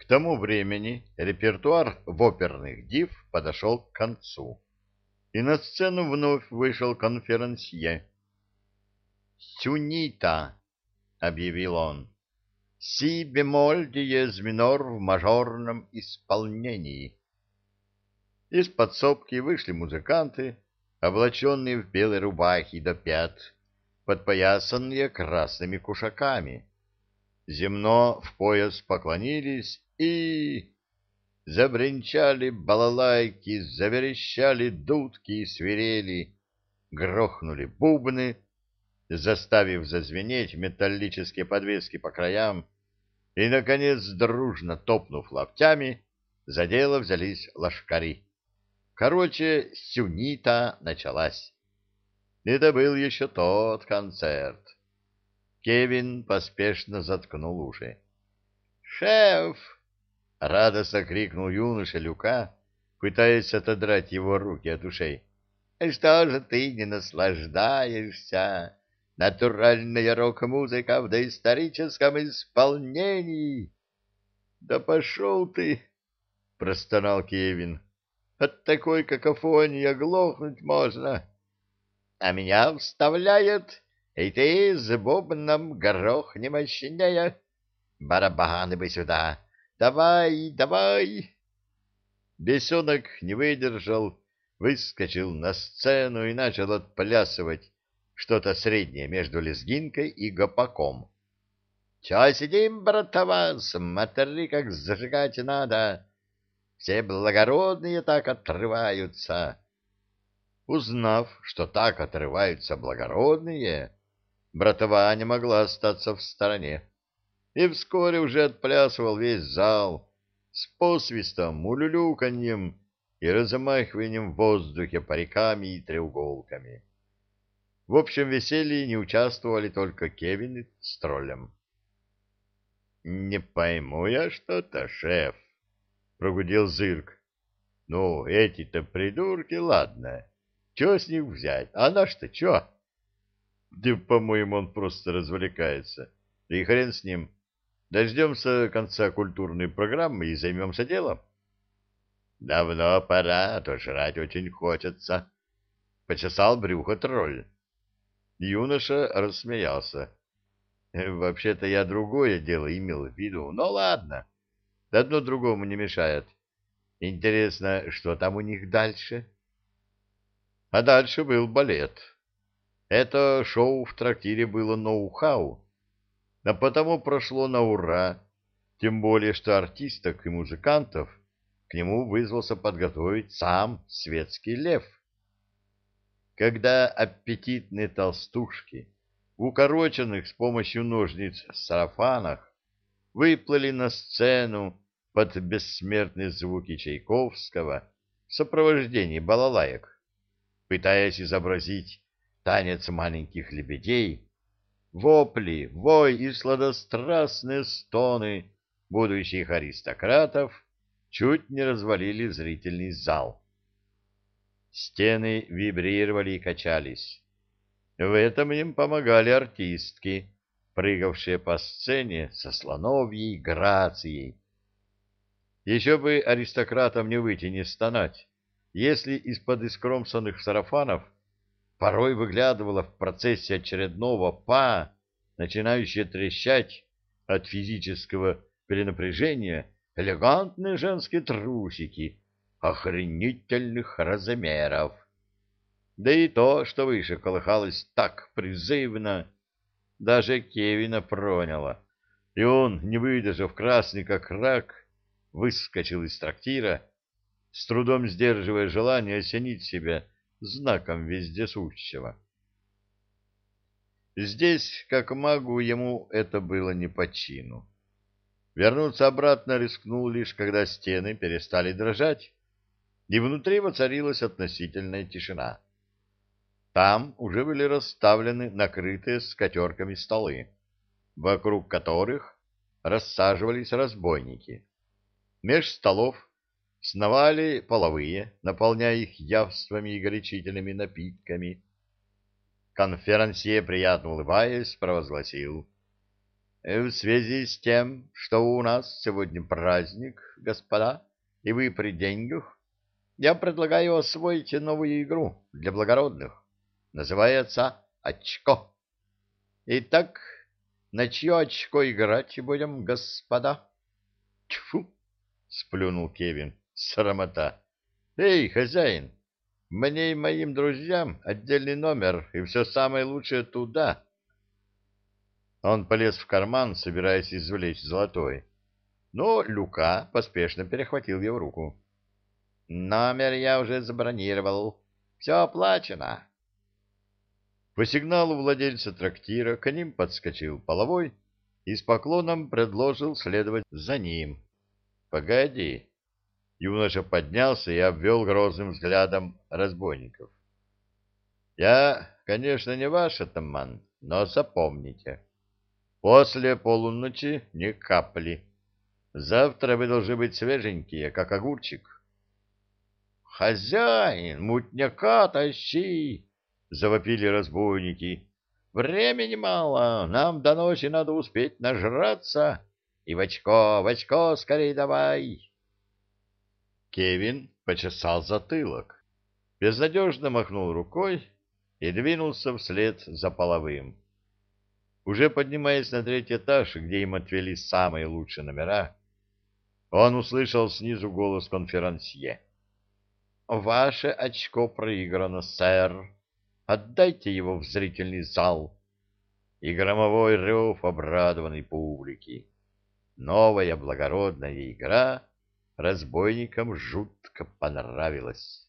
тому времени репертуар в оперных див подошел к концу, и на сцену вновь вышел конферансье. «Сюнита», — объявил он, — «си бемоль диез минор в мажорном исполнении». Из подсобки вышли музыканты, облаченные в белые рубахи до пят, подпоясанные красными кушаками. Земно в пояс поклонились и... Забринчали балалайки, заверещали дудки и свирели, грохнули бубны, заставив зазвенеть металлические подвески по краям, и, наконец, дружно топнув локтями, за дело взялись лошкари. Короче, сюнита началась. Это был еще тот концерт. Кевин поспешно заткнул уши. «Шеф!» — радостно крикнул юноша Люка, пытаясь отодрать его руки от ушей. «Что же ты не наслаждаешься? Натуральная рок-музыка в доисторическом исполнении!» «Да пошел ты!» — простонал Кевин. «От такой какофонии оглохнуть можно!» «А меня вставляют, и ты с бубном горох не мощнее! Барабаны бы сюда! Давай, давай!» Бесенок не выдержал, выскочил на сцену и начал отплясывать что-то среднее между лезгинкой и гопаком. «Чё сидим, братва, смотри, как зажигать надо! Все благородные так отрываются!» Узнав, что так отрываются благородные, братва не могла остаться в стороне, и вскоре уже отплясывал весь зал с посвистом, улюлюканьем и размахиванием в воздухе париками и треуголками. В общем веселье не участвовали только Кевин с троллем. «Не пойму я что-то, шеф», — прогудел Зырк. «Ну, эти-то придурки, ладно. Чего с них взять? А наш-то чё?» «Да, по-моему, он просто развлекается. Да и хрен с ним. Дождемся конца культурной программы и займемся делом». «Давно пора, а то жрать очень хочется», — почесал брюхо тролль. Юноша рассмеялся. «Вообще-то я другое дело имел в виду, но ладно, одно другому не мешает. Интересно, что там у них дальше?» А дальше был балет. Это шоу в трактире было ноу-хау, а потому прошло на ура, тем более что артисток и музыкантов к нему вызвался подготовить сам светский лев. Когда аппетитные толстушки в укороченных с помощью ножниц сарафанах выплыли на сцену под бессмертные звуки Чайковского в сопровождении балалаек, пытаясь изобразить танец маленьких лебедей, вопли, вой и сладострастные стоны будущих аристократов чуть не развалили зрительный зал. Стены вибрировали и качались. В этом им помогали артистки, прыгавшие по сцене со слоновьей грацией. Еще бы аристократам не выйти, не стонать, если из-под искромсанных сарафанов порой выглядывала в процессе очередного па, начинающая трещать от физического перенапряжения, элегантные женские трусики охренительных размеров. Да и то, что выше колыхалось так призывно, даже Кевина проняло, и он, не выдержав красный как рак, выскочил из трактира, с трудом сдерживая желание осенить себя знаком вездесущего. Здесь, как магу, ему это было не по чину. Вернуться обратно рискнул лишь, когда стены перестали дрожать, и внутри воцарилась относительная тишина. Там уже были расставлены накрытые скатерками столы, вокруг которых рассаживались разбойники. Меж столов сновали половые, наполняя их явствами и горячительными напитками. Конферансье, приятно улыбаясь, провозгласил: В связи с тем, что у нас сегодня праздник, господа, и вы при деньгах, я предлагаю освоить новую игру для благородных. Называется «Очко». Итак, на чье очко играть будем, господа? Тьфу! — сплюнул Кевин. Срамота. Эй, хозяин, мне и моим друзьям отдельный номер и все самое лучшее туда. Он полез в карман, собираясь извлечь золотой, но Люка поспешно перехватил его руку. Номер я уже забронировал. Все оплачено. По сигналу владельца трактира к ним подскочил половой и с поклоном предложил следовать за ним. — Погоди. Юноша поднялся и обвел грозным взглядом разбойников. — Я, конечно, не ваш атаман, но запомните. После полуночи ни капли. Завтра вы должны быть свеженькие, как огурчик. — Хозяин, мутняка тащи! — завопили разбойники. — Времени мало, нам до ночи надо успеть нажраться. И в очко скорей давай! Кевин почесал затылок, безнадежно махнул рукой и двинулся вслед за половым. Уже поднимаясь на третий этаж, где им отвели самые лучшие номера, он услышал снизу голос конферансье. — Ваше очко проиграно, сэр. Отдайте его в зрительный зал. И громовой рев обрадованной публики. Новая благородная игра разбойникам жутко понравилась.